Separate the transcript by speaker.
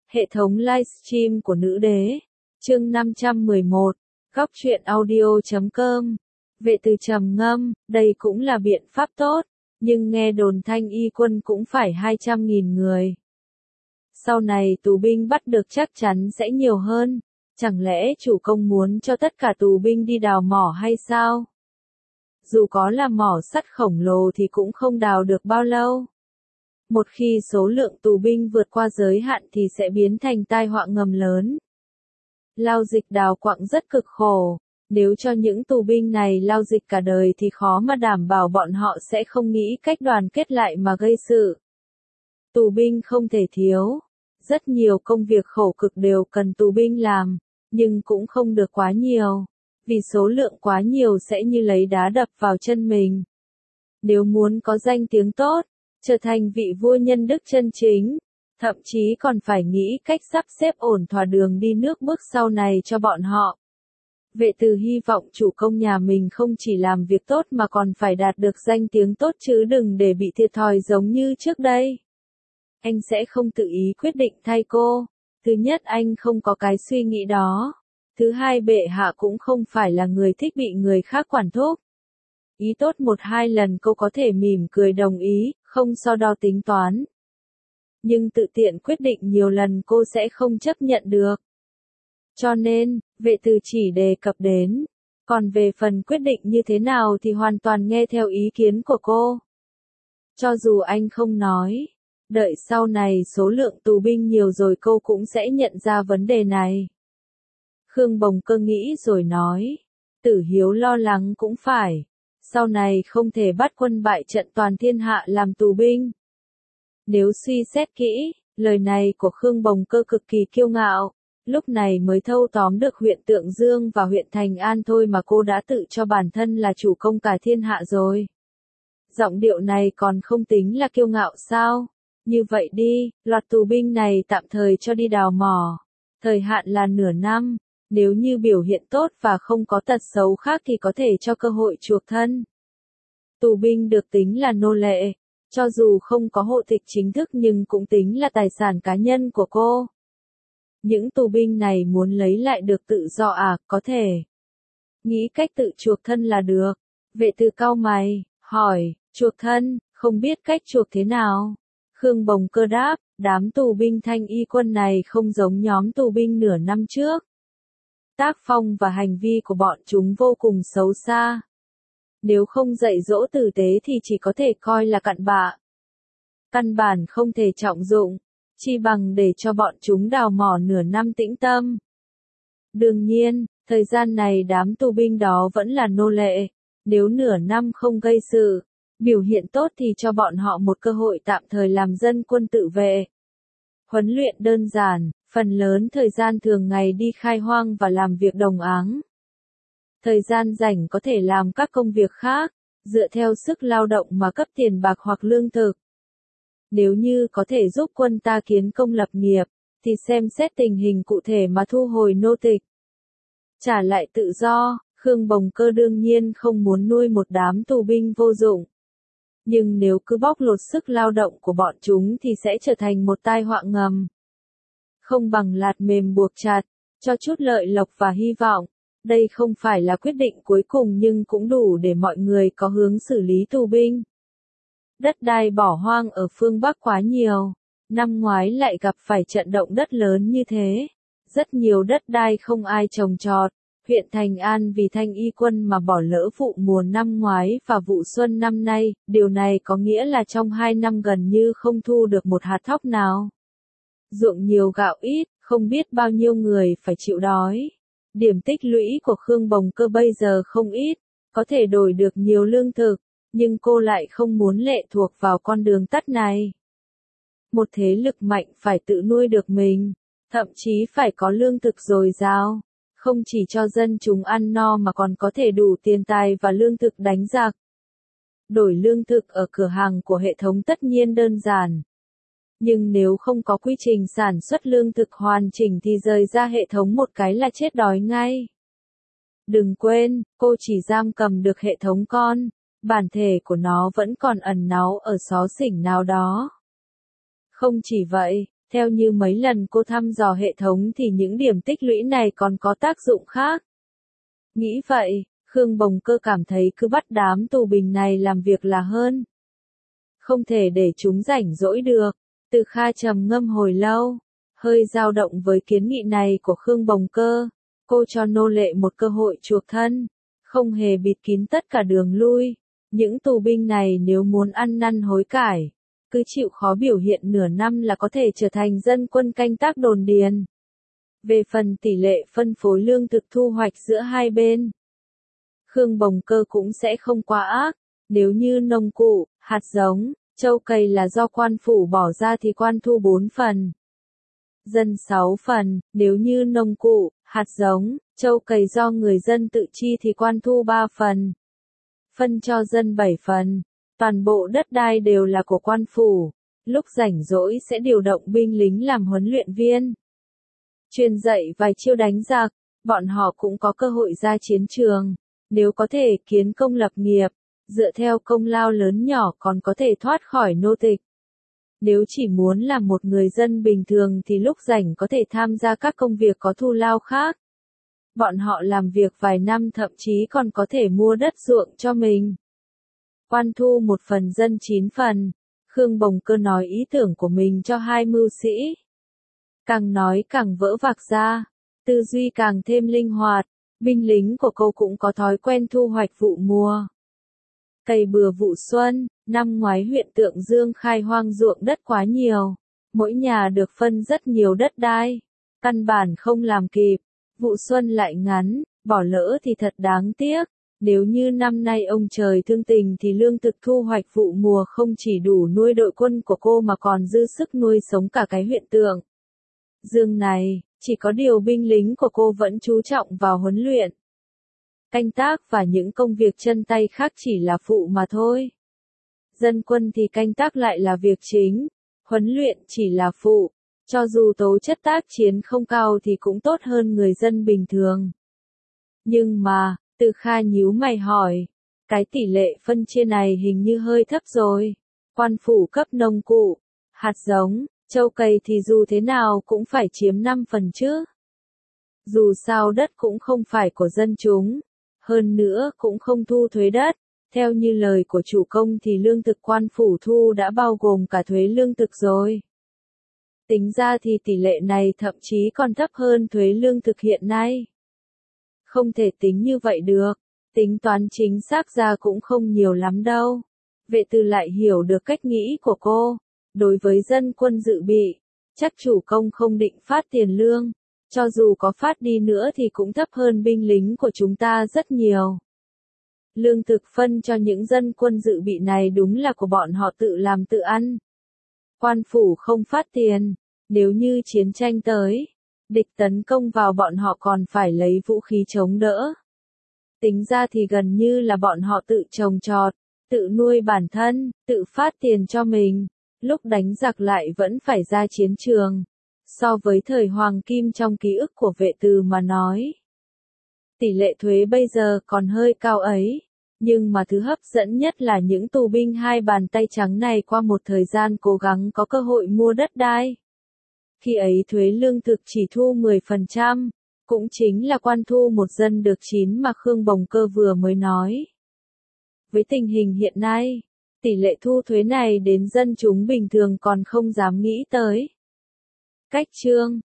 Speaker 1: Hệ thống livestream của nữ đế. Chương 511. Góc truyện audio.com. Vệ từ trầm ngâm, đây cũng là biện pháp tốt, nhưng nghe đồn Thanh Y quân cũng phải 200.000 người. Sau này tù binh bắt được chắc chắn sẽ nhiều hơn, chẳng lẽ chủ công muốn cho tất cả tù binh đi đào mỏ hay sao? Dù có là mỏ sắt khổng lồ thì cũng không đào được bao lâu. Một khi số lượng tù binh vượt qua giới hạn thì sẽ biến thành tai họa ngầm lớn. Lao dịch đào quặng rất cực khổ, nếu cho những tù binh này lao dịch cả đời thì khó mà đảm bảo bọn họ sẽ không nghĩ cách đoàn kết lại mà gây sự. Tù binh không thể thiếu, rất nhiều công việc khổ cực đều cần tù binh làm, nhưng cũng không được quá nhiều, vì số lượng quá nhiều sẽ như lấy đá đập vào chân mình. Nếu muốn có danh tiếng tốt, trở thành vị vua nhân đức chân chính, thậm chí còn phải nghĩ cách sắp xếp ổn thỏa đường đi nước bước sau này cho bọn họ. Vệ từ hy vọng chủ công nhà mình không chỉ làm việc tốt mà còn phải đạt được danh tiếng tốt chứ đừng để bị thiệt thòi giống như trước đây. Anh sẽ không tự ý quyết định thay cô. Thứ nhất, anh không có cái suy nghĩ đó. Thứ hai, bệ hạ cũng không phải là người thích bị người khác quản thúc. Ý tốt 1-2 lần cô có thể mỉm cười đồng ý, không so đo tính toán. Nhưng tự tiện quyết định nhiều lần cô sẽ không chấp nhận được. Cho nên, vệ từ chỉ đề cập đến. Còn về phần quyết định như thế nào thì hoàn toàn nghe theo ý kiến của cô. Cho dù anh không nói, đợi sau này số lượng tù binh nhiều rồi cô cũng sẽ nhận ra vấn đề này. Khương Bồng Cơ nghĩ rồi nói. Tử Hiếu lo lắng cũng phải. Sau này không thể bắt quân bại trận toàn thiên hạ làm tù binh. Nếu suy xét kỹ, lời này của Khương Bồng Cơ cực kỳ kiêu ngạo. Lúc này mới thâu tóm được huyện Tượng Dương và huyện Thành An thôi mà cô đã tự cho bản thân là chủ công cả thiên hạ rồi. Giọng điệu này còn không tính là kiêu ngạo sao? Như vậy đi, loạt tù binh này tạm thời cho đi đào mỏ. Thời hạn là nửa năm, nếu như biểu hiện tốt và không có tật xấu khác thì có thể cho cơ hội chuộc thân. Tù binh được tính là nô lệ, cho dù không có hộ tịch chính thức nhưng cũng tính là tài sản cá nhân của cô. Những tù binh này muốn lấy lại được tự do có thể. Nghĩ cách tự chuộc thân là được. Vệ từ cau mày, hỏi, chuộc thân, không biết cách chuộc thế nào? Khương Bồng Cơ đáp, đám tù binh Thanh Y quân này không giống nhóm tù binh nửa năm trước. Tác phong và hành vi của bọn chúng vô cùng xấu xa. Nếu không dạy dỗ tử tế thì chỉ có thể coi là cặn bạ. Căn bản không thể trọng dụng, chi bằng để cho bọn chúng đào mỏ nửa năm tĩnh tâm. Đương nhiên, thời gian này đám tù binh đó vẫn là nô lệ. Nếu nửa năm không gây sự, biểu hiện tốt thì cho bọn họ một cơ hội tạm thời làm dân quân tự vệ. Huấn luyện đơn giản, phần lớn thời gian thường ngày đi khai hoang và làm việc đồng áng. Thời gian rảnh có thể làm các công việc khác, dựa theo sức lao động mà cấp tiền bạc hoặc lương thực. Nếu như có thể giúp quân ta kiến công lập nghiệp, thì xem xét tình hình cụ thể mà thu hồi nô tịch. Trả lại tự do, Khương Bồng Cơ đương nhiên không muốn nuôi một đám tù binh vô dụng. Nhưng nếu cứ bóc lột sức lao động của bọn chúng thì sẽ trở thành một tai họa ngầm. Không bằng lạt mềm buộc chặt, cho chút lợi lộc và hy vọng. Đây không phải là quyết định cuối cùng nhưng cũng đủ để mọi người có hướng xử lý tù binh. Đất đai bỏ hoang ở phương Bắc quá nhiều. Năm ngoái lại gặp phải trận động đất lớn như thế. Rất nhiều đất đai không ai trồng trọt. Huyện Thành An vì Thanh Y quân mà bỏ lỡ vụ mùa năm ngoái và vụ xuân năm nay, điều này có nghĩa là trong 2 năm gần như không thu được một hạt thóc nào. Ruộng nhiều gạo ít, không biết bao nhiêu người phải chịu đói. Điểm tích lũy của Khương Bồng Cơ bây giờ không ít, có thể đổi được nhiều lương thực, nhưng cô lại không muốn lệ thuộc vào con đường tắt này. Một thế lực mạnh phải tự nuôi được mình, thậm chí phải có lương thực dồi dào. Không chỉ cho dân chúng ăn no mà còn có thể đủ tiền tài và lương thực đánh giặc. Đổi lương thực ở cửa hàng của hệ thống tất nhiên đơn giản. Nhưng nếu không có quy trình sản xuất lương thực hoàn chỉnh thì rời ra hệ thống một cái là chết đói ngay. Đừng quên, cô chỉ giam cầm được hệ thống con, bản thể của nó vẫn còn ẩn náu ở xó xỉnh nào đó. Không chỉ vậy, Theo như mấy lần cô thăm dò hệ thống thì những điểm tích lũy này còn có tác dụng khác. Nghĩ vậy, Khương Bồng Cơ cảm thấy cứ bắt đám tù binh này làm việc là hơn. Không thể để chúng rảnh rỗi được. Từ Kha trầm ngâm hồi lâu, hơi dao động với kiến nghị này của Khương Bồng Cơ. Cô cho nô lệ một cơ hội chuộc thân, không hề bịt kín tất cả đường lui. Những tù binh này nếu muốn ăn năn hối cải, cứ chịu khó biểu hiện nửa năm là có thể trở thành dân quân canh tác đồn điền. Về phần tỷ lệ phân phối lương thực thu hoạch giữa hai bên, Khương Bồng Cơ cũng sẽ không quá ác. Nếu như nông cụ, hạt giống, trâu cày là do quan phủ bỏ ra thì quan thu 4 phần. Dân 6 phần, nếu như nông cụ, hạt giống, trâu cày do người dân tự chi thì quan thu 3 phần. Phân cho dân 7 phần. Toàn bộ đất đai đều là của quan phủ. Lúc rảnh rỗi sẽ điều động binh lính làm huấn luyện viên. Truyền dạy vài chiêu đánh giặc, bọn họ cũng có cơ hội ra chiến trường. Nếu có thể kiến công lập nghiệp, dựa theo công lao lớn nhỏ còn có thể thoát khỏi nô tịch. Nếu chỉ muốn làm một người dân bình thường thì lúc rảnh có thể tham gia các công việc có thù lao khác. Bọn họ làm việc vài năm thậm chí còn có thể mua đất ruộng cho mình. Quan thu 1 phần dân 9 phần. Khương Bồng Cơ nói ý tưởng của mình cho hai mưu sĩ. Càng nói càng vỡ vạc ra, tư duy càng thêm linh hoạt. Binh lính của cô cũng có thói quen thu hoạch vụ mùa. Cày bừa vụ xuân, năm ngoái huyện Tượng Dương khai hoang ruộng đất quá nhiều. Mỗi nhà được phân rất nhiều đất đai. Căn bản không làm kịp. Vụ xuân lại ngắn, bỏ lỡ thì thật đáng tiếc. Nếu như năm nay ông trời thương tình thì lương thực thu hoạch vụ mùa không chỉ đủ nuôi đội quân của cô mà còn dư sức nuôi sống cả cái huyện Tượng Dương này. Chỉ có điều binh lính của cô vẫn chú trọng vào huấn luyện. Canh tác và những công việc chân tay khác chỉ là phụ mà thôi. Dân quân thì canh tác lại là việc chính, huấn luyện chỉ là phụ. Cho dù tố chất tác chiến không cao thì cũng tốt hơn người dân bình thường. Nhưng mà, Từ Kha nhíu mày hỏi, cái tỷ lệ phân chia này hình như hơi thấp rồi. Quan phủ cấp nông cụ, hạt giống, trâu cày thì dù thế nào cũng phải chiếm 5 phần chứ. Dù sao đất cũng không phải của dân chúng, hơn nữa cũng không thu thuế đất. Theo như lời của chủ công thì lương thực quan phủ thu đã bao gồm cả thuế lương thực rồi. Tính ra thì tỷ lệ này thậm chí còn thấp hơn thuế lương thực hiện nay. Không thể tính như vậy được, tính toán chính xác ra cũng không nhiều lắm đâu. Vệ Từ lại hiểu được cách nghĩ của cô. Đối với dân quân dự bị, chắc chủ công không định phát tiền lương. Cho dù có phát đi nữa thì cũng thấp hơn binh lính của chúng ta rất nhiều. Lương thực phân cho những dân quân dự bị này đúng là của bọn họ tự làm tự ăn. Quan phủ không phát tiền, nếu như chiến tranh tới, địch tấn công vào bọn họ còn phải lấy vũ khí chống đỡ. Tính ra thì gần như là bọn họ tự trồng trọt, tự nuôi bản thân, tự phát tiền cho mình, lúc đánh giặc lại vẫn phải ra chiến trường. So với thời Hoàng Kim trong ký ức của Vệ Từ mà nói, tỷ lệ thuế bây giờ còn hơi cao ấy. Nhưng mà thứ hấp dẫn nhất là những tù binh hai bàn tay trắng này qua một thời gian cố gắng có cơ hội mua đất đai. Khi ấy thuế lương thực chỉ thu 10%, cũng chính là quan thu một dân được 9 mà Khương Bồng Cơ vừa mới nói. Với tình hình hiện nay, tỷ lệ thu thuế này đến dân chúng bình thường còn không dám nghĩ tới. Cách chương